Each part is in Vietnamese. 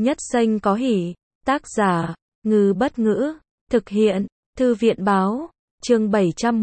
Nhất Xanh có hỉ. Tác giả, Ngư Bất Ngữ. Thực hiện, Thư viện Báo. Chương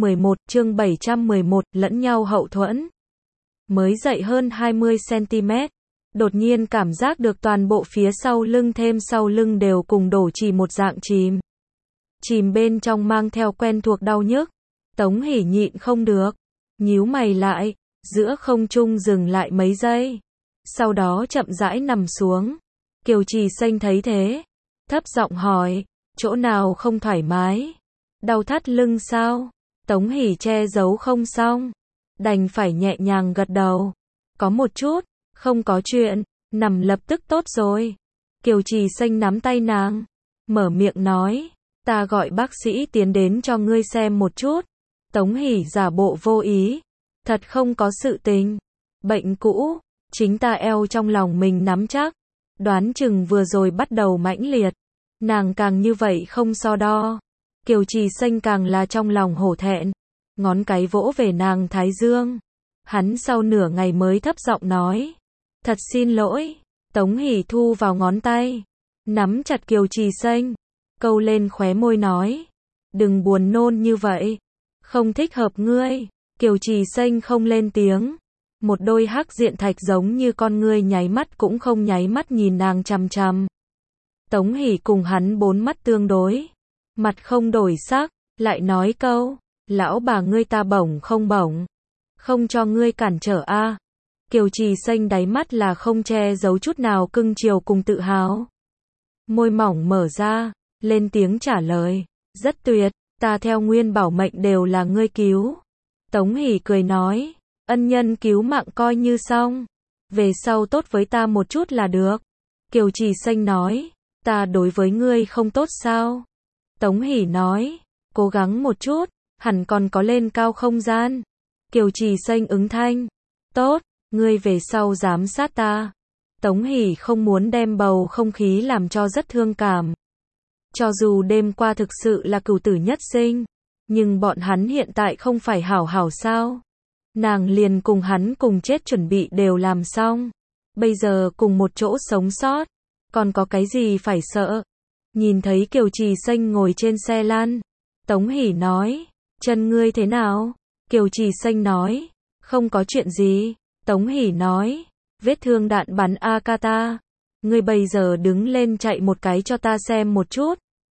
711, lẫn nhau hậu thuẫn. Mới dậy hơn 20cm. Đột nhiên cảm giác được toàn bộ phía sau lưng thêm sau lưng đều cùng đổ chỉ một dạng chìm. Chìm bên trong mang theo quen thuộc đau nhức. Tống Hỷ nhịn không được. Nhíu mày lại, giữa không trung dừng lại mấy giây. Sau đó chậm rãi nằm xuống. Kiều Trì Xanh thấy thế. Thấp giọng hỏi, chỗ nào không thoải mái? Đau thắt lưng sao? Tống Hỷ che giấu không xong. Đành phải nhẹ nhàng gật đầu. Có một chút, không có chuyện, nằm lập tức tốt rồi. Kiều Trì Xanh nắm tay nàng. Mở miệng nói, ta gọi bác sĩ tiến đến cho ngươi xem một chút. Tống Hỷ giả bộ vô ý. Thật không có sự tình. Bệnh cũ, chính ta eo trong lòng mình nắm chắc. Đoán chừng vừa rồi bắt đầu mãnh liệt. Nàng càng như vậy không so đo. Kiều Trì Xanh càng là trong lòng hổ thẹn. Ngón cái vỗ về nàng thái dương. Hắn sau nửa ngày mới thấp giọng nói. Thật xin lỗi. Tống Hỷ thu vào ngón tay. Nắm chặt Kiều Trì Xanh. Câu lên khóe môi nói. Đừng buồn nôn như vậy. Không thích hợp ngươi. Kiều Trì Xanh không lên tiếng. Một đôi hắc diện thạch giống như con ngươi nháy mắt cũng không nháy mắt nhìn nàng chằm chằm. Tống Hỷ cùng hắn bốn mắt tương đối. Mặt không đổi sắc, lại nói câu. Lão bà ngươi ta bổng không bổng. Không cho ngươi cản trở a. Kiều Trì Xanh đáy mắt là không che giấu chút nào cưng chiều cùng tự hào. Môi mỏng mở ra, lên tiếng trả lời. Rất tuyệt, ta theo nguyên bảo mệnh đều là ngươi cứu. Tống Hỷ cười nói. Ân nhân cứu mạng coi như xong. Về sau tốt với ta một chút là được. Kiều Trì Xanh nói. Ta đối với ngươi không tốt sao? Tống Hỷ nói. Cố gắng một chút, hẳn còn có lên cao không gian. Kiều Trì Xanh ứng thanh. Tốt, ngươi về sau giám sát ta. Tống Hỷ không muốn đem bầu không khí làm cho rất thương cảm. Cho dù đêm qua thực sự là cửu tử nhất sinh, nhưng bọn hắn hiện tại không phải hảo hảo sao? Nàng liền cùng hắn cùng chết chuẩn bị đều làm xong. Bây giờ cùng một chỗ sống sót. Còn có cái gì phải sợ? Nhìn thấy Kiều Trì Xanh ngồi trên xe lăn. Tống Hỷ nói. Chân ngươi thế nào? Kiều Trì Xanh nói. Không có chuyện gì. Tống Hỷ nói. Vết thương đạn bắn Akata. Ngươi bây giờ đứng lên chạy một cái cho ta xem một chút.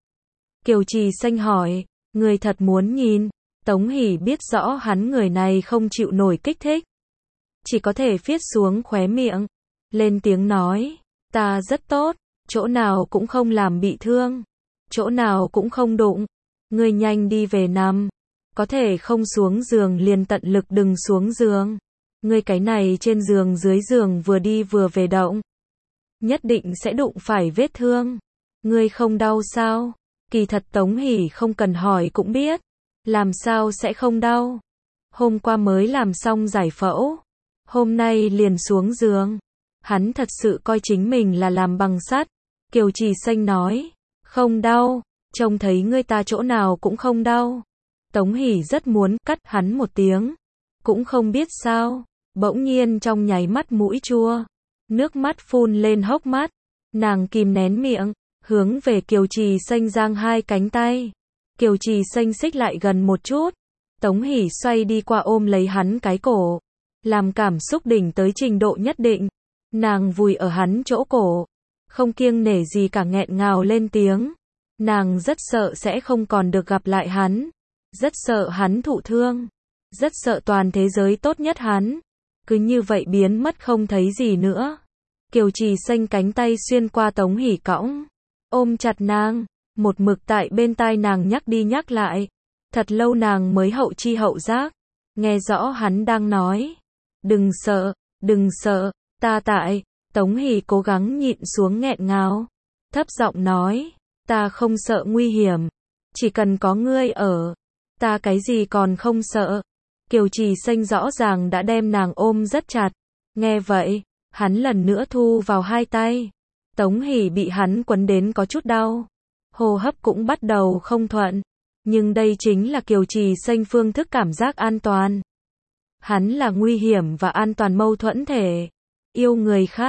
Kiều Trì Xanh hỏi. Ngươi thật muốn nhìn? Tống Hỷ biết rõ hắn người này không chịu nổi kích thích. Chỉ có thể viết xuống khóe miệng. Lên tiếng nói. Ta rất tốt. Chỗ nào cũng không làm bị thương. Chỗ nào cũng không đụng. Ngươi nhanh đi về nằm. Có thể không xuống giường liền tận lực đừng xuống giường. Ngươi cái này trên giường dưới giường vừa đi vừa về động. Nhất định sẽ đụng phải vết thương. Ngươi không đau sao? Kỳ thật Tống Hỷ không cần hỏi cũng biết. Làm sao sẽ không đau? Hôm qua mới làm xong giải phẫu. Hôm nay liền xuống giường. Hắn thật sự coi chính mình là làm bằng sắt. Kiều Trì Xanh nói. Không đau. Trông thấy ngươi ta chỗ nào cũng không đau. Tống Hỷ rất muốn cắt hắn một tiếng. Cũng không biết sao. Bỗng nhiên trong nháy mắt mũi chua. Nước mắt phun lên hốc mắt. Nàng kìm nén miệng. Hướng về Kiều Trì Xanh giang hai cánh tay. Kiều Trì Xanh xích lại gần một chút. Tống Hỷ xoay đi qua ôm lấy hắn cái cổ. Làm cảm xúc đỉnh tới trình độ nhất định. Nàng vùi ở hắn chỗ cổ. Không kiêng nể gì cả nghẹn ngào lên tiếng. Nàng rất sợ sẽ không còn được gặp lại hắn. Rất sợ hắn thụ thương. Rất sợ toàn thế giới tốt nhất hắn. Cứ như vậy biến mất không thấy gì nữa. Kiều Trì Xanh cánh tay xuyên qua Tống Hỷ cõng. Ôm chặt nàng. Một mực tại bên tai nàng nhắc đi nhắc lại. Thật lâu nàng mới hậu chi hậu giác. Nghe rõ hắn đang nói. Đừng sợ, đừng sợ, ta tại. Tống Hỷ cố gắng nhịn xuống nghẹn ngào. Thấp giọng nói. Ta không sợ nguy hiểm. Chỉ cần có ngươi ở. Ta cái gì còn không sợ. Kiều Trì Xanh rõ ràng đã đem nàng ôm rất chặt. Nghe vậy, hắn lần nữa thu vào hai tay. Tống Hỷ bị hắn quấn đến có chút đau. Hô hấp cũng bắt đầu không thuận. Nhưng đây chính là Kiều Trì Xanh phương thức cảm giác an toàn. Hắn là nguy hiểm và an toàn mâu thuẫn thể. Yêu người khác,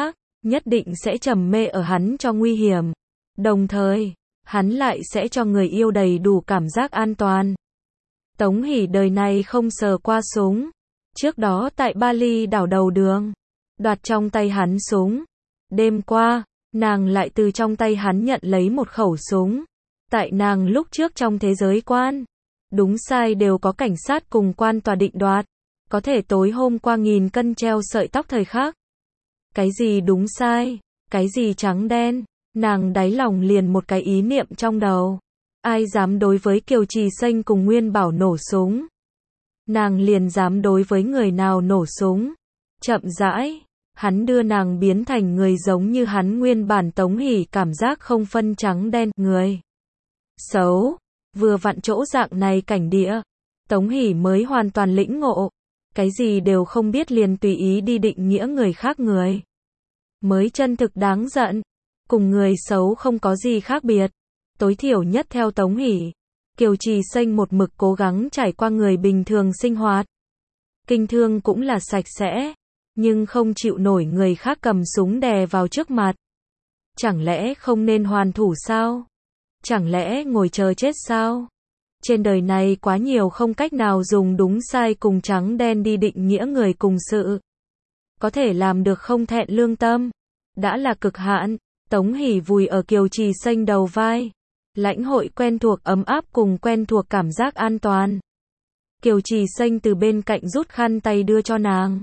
nhất định sẽ trầm mê ở hắn cho nguy hiểm. Đồng thời, hắn lại sẽ cho người yêu đầy đủ cảm giác an toàn. Tống Hỷ đời này không sờ qua súng. Trước đó tại Bali đảo đầu đường, đoạt trong tay hắn súng. Đêm qua, nàng lại từ trong tay hắn nhận lấy một khẩu súng. Tại nàng lúc trước trong thế giới quan, đúng sai đều có cảnh sát cùng quan tòa định đoạt. Có thể tối hôm qua 1000 cân treo sợi tóc thời khắc. Cái gì đúng sai, cái gì trắng đen, nàng đáy lòng liền một cái ý niệm trong đầu. Ai dám đối với Kiều Trì Xanh cùng Nguyên Bảo nổ súng, nàng liền dám đối với người nào nổ súng. Chậm rãi, hắn đưa nàng biến thành người giống như hắn nguyên bản. Tống Hỷ cảm giác không phân trắng đen, người xấu, vừa vặn chỗ dạng này cảnh địa. Tống Hỷ mới hoàn toàn lĩnh ngộ, cái gì đều không biết liền tùy ý đi định nghĩa người khác, người mới chân thực đáng giận, cùng người xấu không có gì khác biệt. Tối thiểu nhất theo Tống Hỷ, Kiều Trì Xanh một mực cố gắng trải qua người bình thường sinh hoạt. Kinh thương cũng là sạch sẽ, nhưng không chịu nổi người khác cầm súng đè vào trước mặt. Chẳng lẽ không nên hoàn thủ sao? Chẳng lẽ ngồi chờ chết sao? Trên đời này quá nhiều không cách nào dùng đúng sai cùng trắng đen đi định nghĩa người cùng sự. Có thể làm được không thẹn lương tâm, đã là cực hạn. Tống Hỷ vùi ở Kiều Trì Xanh đầu vai, lãnh hội quen thuộc ấm áp cùng quen thuộc cảm giác an toàn. Kiều Trì Xanh từ bên cạnh rút khăn tay đưa cho nàng.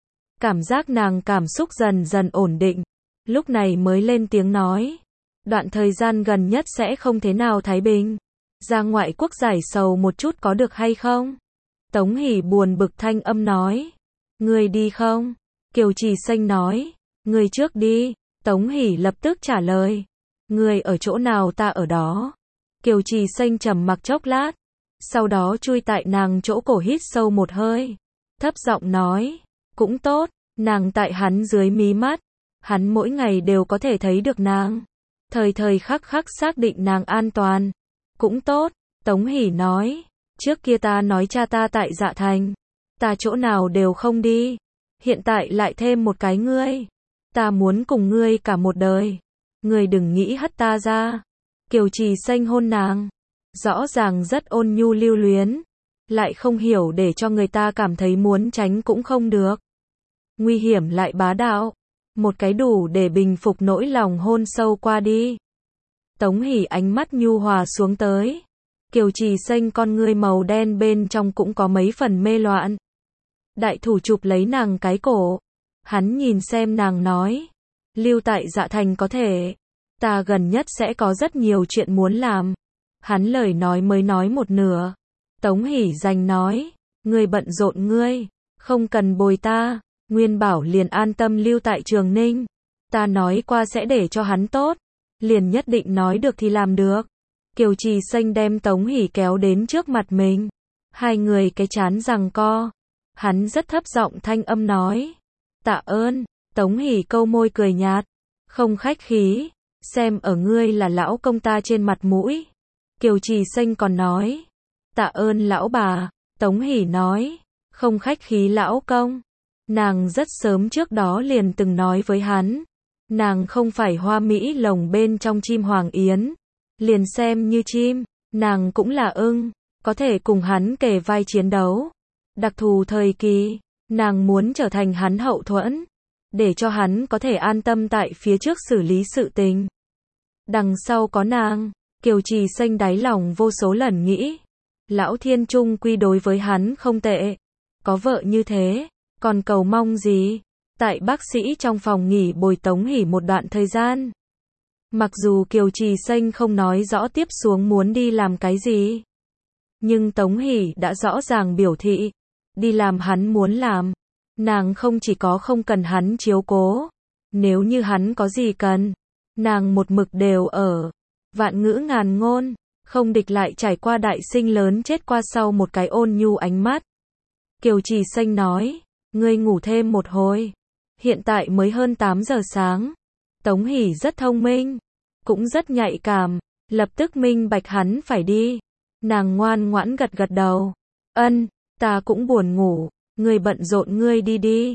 Cảm giác nàng cảm xúc dần dần ổn định, lúc này mới lên tiếng nói. Đoạn thời gian gần nhất sẽ không thế nào thái bình. Ra ngoại quốc giải sầu một chút có được hay không? Tống Hỷ buồn bực thanh âm nói. Người đi không? Kiều Trì Xanh nói. Người trước đi. Tống Hỷ lập tức trả lời. Người ở chỗ nào ta ở đó. Kiều Trì Xanh trầm mặc chốc lát, sau đó chui tại nàng chỗ cổ hít sâu một hơi, thấp giọng nói. Cũng tốt, nàng tại hắn dưới mí mắt, hắn mỗi ngày đều có thể thấy được nàng, thời thời khắc khắc xác định nàng an toàn. Cũng tốt, Tống Hỷ nói. Trước kia ta nói cha ta tại Dạ Thành, ta chỗ nào đều không đi. Hiện tại lại thêm một cái ngươi. Ta muốn cùng ngươi cả một đời. Ngươi đừng nghĩ hất ta ra. Kiều Trì Xanh hôn nàng, rõ ràng rất ôn nhu lưu luyến, lại không hiểu để cho người ta cảm thấy muốn tránh cũng không được. Nguy hiểm lại bá đạo, một cái đủ để bình phục nỗi lòng hôn sâu qua đi. Tống Hỷ ánh mắt nhu hòa xuống tới. Kiều Trì Xanh con ngươi màu đen bên trong cũng có mấy phần mê loạn. Đại thủ chụp lấy nàng cái cổ. Hắn nhìn xem nàng nói. Lưu tại Dạ Thành có thể. Ta gần nhất sẽ có rất nhiều chuyện muốn làm. Hắn lời nói mới nói một nửa. Tống Hỷ giành nói. Ngươi bận rộn ngươi, không cần bồi ta. Nguyên Bảo liền an tâm lưu tại Trường Ninh. Ta nói qua sẽ để cho hắn tốt. Liền nhất định nói được thì làm được. Kiều Trì Xanh đem Tống Hỷ kéo đến trước mặt mình. Hai người cái chán giằng co. Hắn rất thấp giọng thanh âm nói. Tạ ơn. Tống Hỷ câu môi cười nhạt. Không khách khí. Xem ở ngươi là lão công ta trên mặt mũi. Kiều Trì Xanh còn nói. Tạ ơn lão bà. Tống Hỷ nói. Không khách khí lão công. Nàng rất sớm trước đó liền từng nói với hắn. Nàng không phải hoa mỹ lồng bên trong chim hoàng yến. Liền xem như chim, nàng cũng là ưng, có thể cùng hắn kề vai chiến đấu. Đặc thù thời kỳ, nàng muốn trở thành hắn hậu thuẫn, để cho hắn có thể an tâm tại phía trước xử lý sự tình. Đằng sau có nàng, Kiều Trì Xanh đáy lòng vô số lần nghĩ. Lão Thiên Trung quy đối với hắn không tệ. Có vợ như thế, còn cầu mong gì? Tại bác sĩ trong phòng nghỉ bồi Tống Hỷ một đoạn thời gian. Mặc dù Kiều Trì Xanh không nói rõ tiếp xuống muốn đi làm cái gì, nhưng Tống Hỷ đã rõ ràng biểu thị, đi làm hắn muốn làm. Nàng không chỉ có không cần hắn chiếu cố, nếu như hắn có gì cần, nàng một mực đều ở. Vạn ngữ ngàn ngôn, không địch lại trải qua đại sinh lớn chết qua sau một cái ôn nhu ánh mắt. Kiều Trì Xanh nói, ngươi ngủ thêm một hồi. Hiện tại mới hơn 8 giờ sáng. Tống Hỷ rất thông minh, cũng rất nhạy cảm, lập tức minh bạch hắn phải đi. Nàng ngoan ngoãn gật gật đầu. Ân, ta cũng buồn ngủ, ngươi bận rộn ngươi đi đi.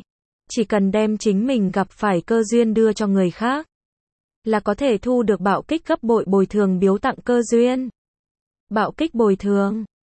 Chỉ cần đem chính mình gặp phải cơ duyên đưa cho người khác, là có thể thu được bạo kích gấp bội bồi thường biếu tặng cơ duyên. Bạo kích bồi thường.